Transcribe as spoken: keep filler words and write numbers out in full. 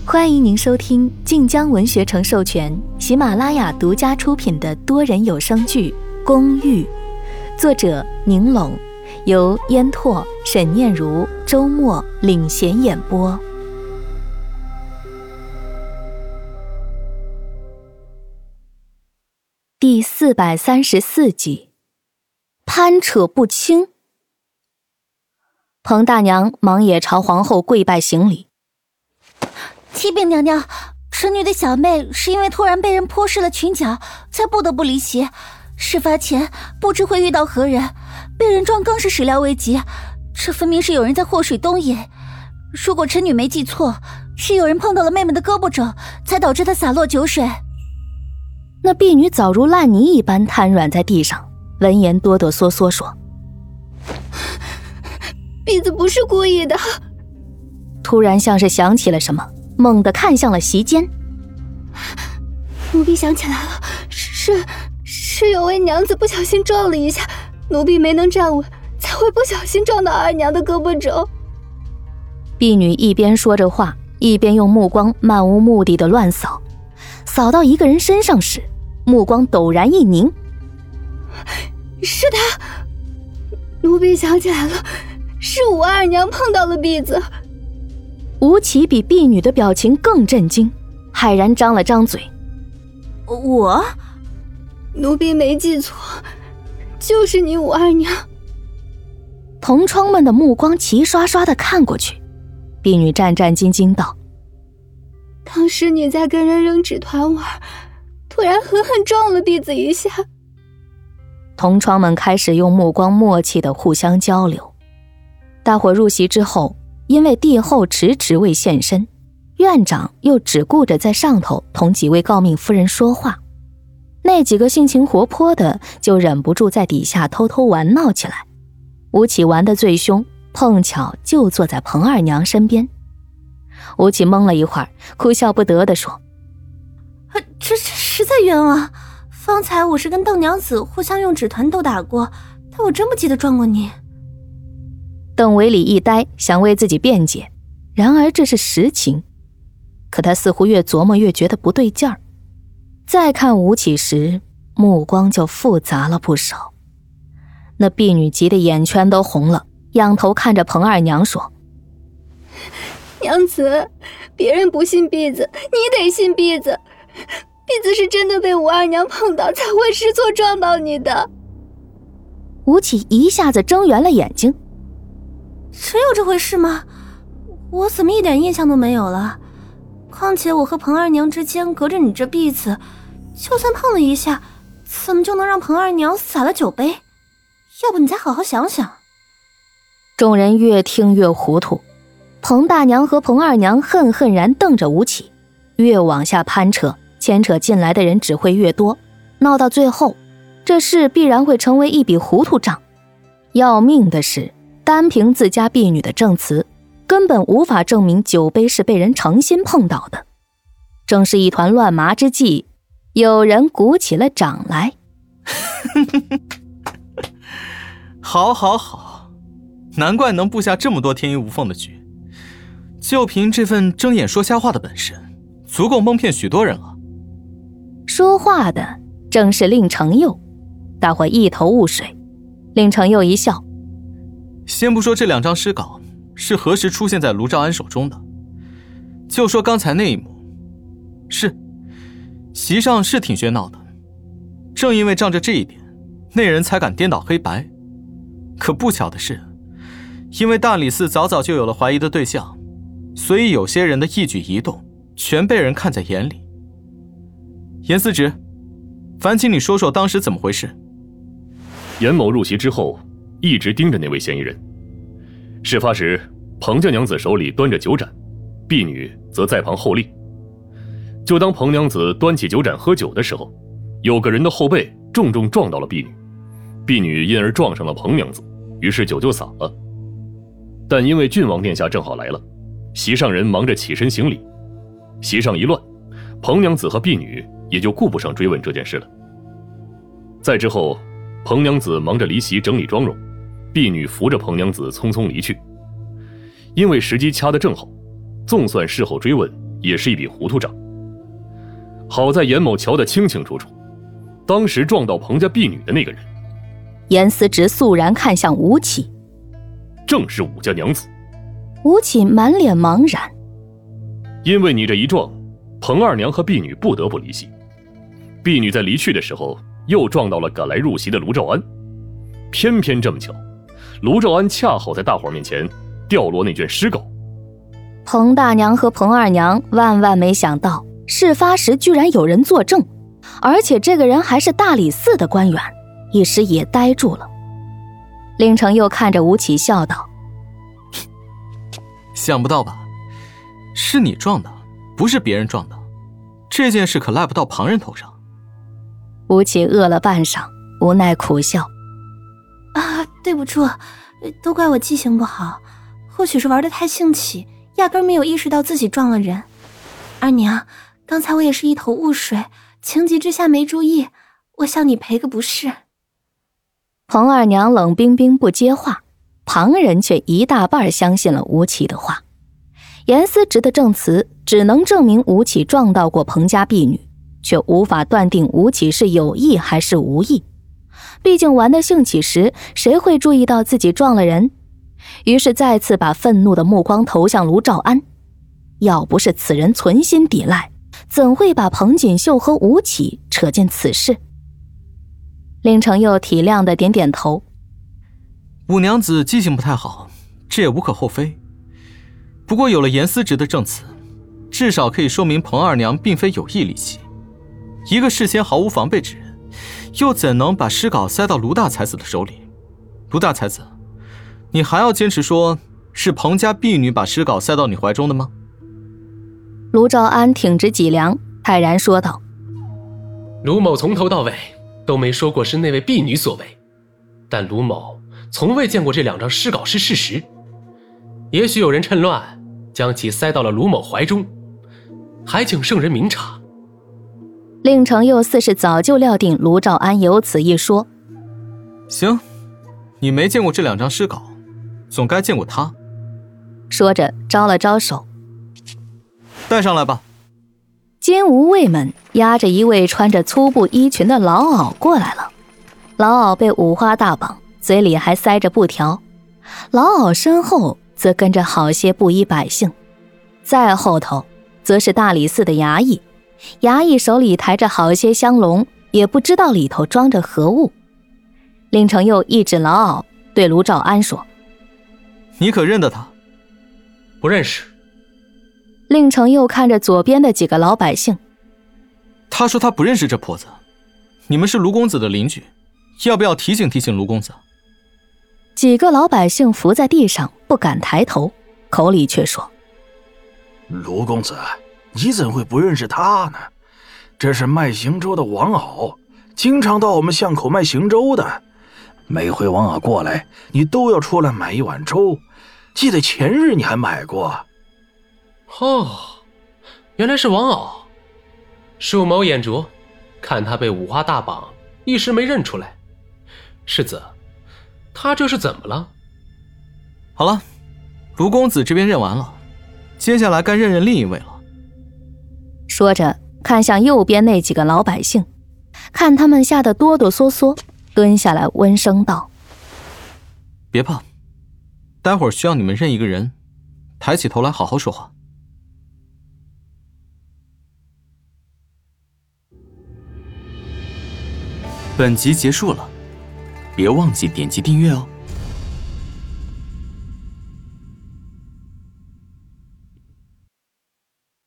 欢迎您收听晋江文学城授权、喜马拉雅独家出品的多人有声剧《公寓》，作者宁龙，由烟拓、沈念如、周末领衔演播。第四百三十四集，攀扯不清。彭大娘忙也朝皇后跪拜行礼。 启禀娘娘，臣女的小妹是因为突然被人泼湿了裙角，才不得不离席。事发前不知会遇到何人，被人撞更是始料未及。这分明是有人在祸水东引。如果臣女没记错，是有人碰到了妹妹的胳膊肘，才导致她洒落酒水。 那婢女早如烂泥一般瘫软在地上，闻言哆哆嗦嗦说：“ 婢子不是故意的。” 突然像是想起了什么，猛地看向了席间。 奴婢想起来了，是是有位娘子不小心撞了一下，奴婢没能站稳，才会不小心撞到二娘的胳膊肘。 婢女一边说着话，一边用目光漫无目的的乱扫，扫到一个人身上时，目光陡然一凝。 是他！奴婢想起来了，是武二娘碰到了婢子。 吴起比婢女的表情更震惊，骇然张了张嘴。 我？奴婢没记错，就是你武二娘。 同窗们的目光齐刷刷地看过去，婢女战战兢兢道：“ 当时你在跟人扔纸团玩，突然狠狠撞了婢子一下。” 同窗们开始用目光默契地互相交流。大伙入席之后，因为帝后迟迟未现身，院长又只顾着在上头同几位诰命夫人说话，那几个性情活泼的就忍不住在底下偷偷玩闹起来。吴起玩得最凶，碰巧就坐在彭二娘身边。吴起懵了一会儿，哭笑不得地说：“ 这这实在冤枉，方才我是跟邓娘子互相用纸团斗打过，但我真不记得撞过你。” 邓维礼一呆，想为自己辩解，然而这是实情。可他似乎越琢磨越觉得不对劲儿。再看吴起时，目光就复杂了不少。那婢女急得眼圈都红了，仰头看着彭二娘说：“ 娘子，别人不信婢子，你得信婢子。婢子是真的被武二娘碰到，才会失错撞到你的。” 吴起一下子睁圆了眼睛。 真有这回事吗？我怎么一点印象都没有了？况且我和彭二娘之间隔着你这婢子，就算碰了一下，怎么就能让彭二娘洒了酒杯？要不你再好好想想。 众人越听越糊涂，彭大娘和彭二娘恨恨然瞪着吴起，越往下攀扯，牵扯进来的人只会越多，闹到最后，这事必然会成为一笔糊涂账。要命的是，单凭自家婢女的证词，根本无法证明酒杯是被人诚心碰倒的。正是一团乱麻之际，有人鼓起了掌来。 好好好，难怪能布下这么多天衣无缝的局，就凭这份睁眼说瞎话的本事，足够蒙骗许多人了。 说话的正是令承佑，大伙一头雾水。令承佑一笑：“ 先不说这两张诗稿是何时出现在卢兆安手中的，就说刚才那一幕，是席上是挺喧闹的，正因为仗着这一点，那人才敢颠倒黑白。可不巧的是，因为大理寺早早就有了怀疑的对象，所以有些人的一举一动全被人看在眼里。严司职，烦请你说说当时怎么回事。” 严某入席之后，一直盯着那位嫌疑人。事发时，彭家娘子手里端着酒盏，婢女则在旁候立。就当彭娘子端起酒盏喝酒的时候，有个人的后背重重撞到了婢女，婢女因而撞上了彭娘子，于是酒就洒了。但因为郡王殿下正好来了，席上人忙着起身行礼，席上一乱，彭娘子和婢女也就顾不上追问这件事了。再之后，彭娘子忙着离席整理妆容，婢女扶着彭娘子匆匆离去。因为时机掐得正好，纵算事后追问， 也是一笔糊涂账。好在严某瞧得清清楚楚，当时撞到彭家婢女的那个人， 严思直肃然看向吴起， 正是武家娘子。 吴起满脸茫然， 因为你这一撞，彭二娘和婢女不得不离席。婢女在离去的时候，又撞到了赶来入席的卢兆安。偏偏这么巧，卢兆安恰好在大伙面前掉落那卷诗稿。 彭大娘和彭二娘万万没想到，事发时居然有人作证，而且这个人还是大理寺的官员，一时也呆住了。令程又看着吴起笑道： 想不到吧，是你撞的，不是别人撞的，这件事可赖不到旁人头上。 吴起饿了半晌，无奈苦笑： 啊，对不住，都怪我记性不好，或许是玩得太兴起，压根没有意识到自己撞了人。二娘，刚才我也是一头雾水，情急之下没注意，我向你赔个不是。 彭二娘冷冰冰不接话，旁人却一大半相信了吴起的话。严思直的证词只能证明吴起撞到过彭家婢女，却无法断定吴起是有意还是无意。毕竟玩得兴起时，谁会注意到自己撞了人？于是再次把愤怒的目光投向卢兆安。要不是此人存心抵赖，怎会把彭锦绣和吴起扯进此事？令程又体谅地点点头： 五娘子记性不太好，这也无可厚非。不过有了严思直的证词，至少可以说明彭二娘并非有意离席。一个事先毫无防备之人，又怎能把诗稿塞到卢大才子的手里？卢大才子，你还要坚持说是彭家婢女把诗稿塞到你怀中的吗？ 卢兆安挺直脊梁，泰然说道： 卢某从头到尾都没说过是那位婢女所为，但卢某从未见过这两张诗稿是事实。也许有人趁乱将其塞到了卢某怀中，还请圣人明察。 令程又似是早就料定卢兆安有此一说。 行，你没见过这两张诗稿，总该见过他。 说着招了招手： 带上来吧。 金吾卫们押着一位穿着粗布衣裙的老媪过来了。老媪被五花大绑，嘴里还塞着布条。老媪身后则跟着好些布衣百姓，再后头则是大理寺的衙役，衙役手里抬着好些香笼，也不知道里头装着何物。令程又一指老媪，对卢兆安说： 你可认得他？ 不认识。 令程又看着左边的几个老百姓： 他说他不认识这婆子，你们是卢公子的邻居，要不要提醒提醒卢公子？ 几个老百姓伏在地上不敢抬头，口里却说： 卢公子，你怎会不认识他呢？这是卖行舟的王媪，经常到我们巷口卖行舟的。每回王媪过来，你都要出来买一碗粥，记得前日你还买过。 哦，原来是王媪。恕某眼拙，看他被五花大绑，一时没认出来。世子，他这是怎么了？ 好了，卢公子这边认完了，接下来该认认另一位了。 说着看向右边那几个老百姓，看他们吓得哆哆嗦嗦，蹲下来温声道： 别怕，待会儿需要你们认一个人，抬起头来好好说话。 本集结束了，别忘记点击订阅哦。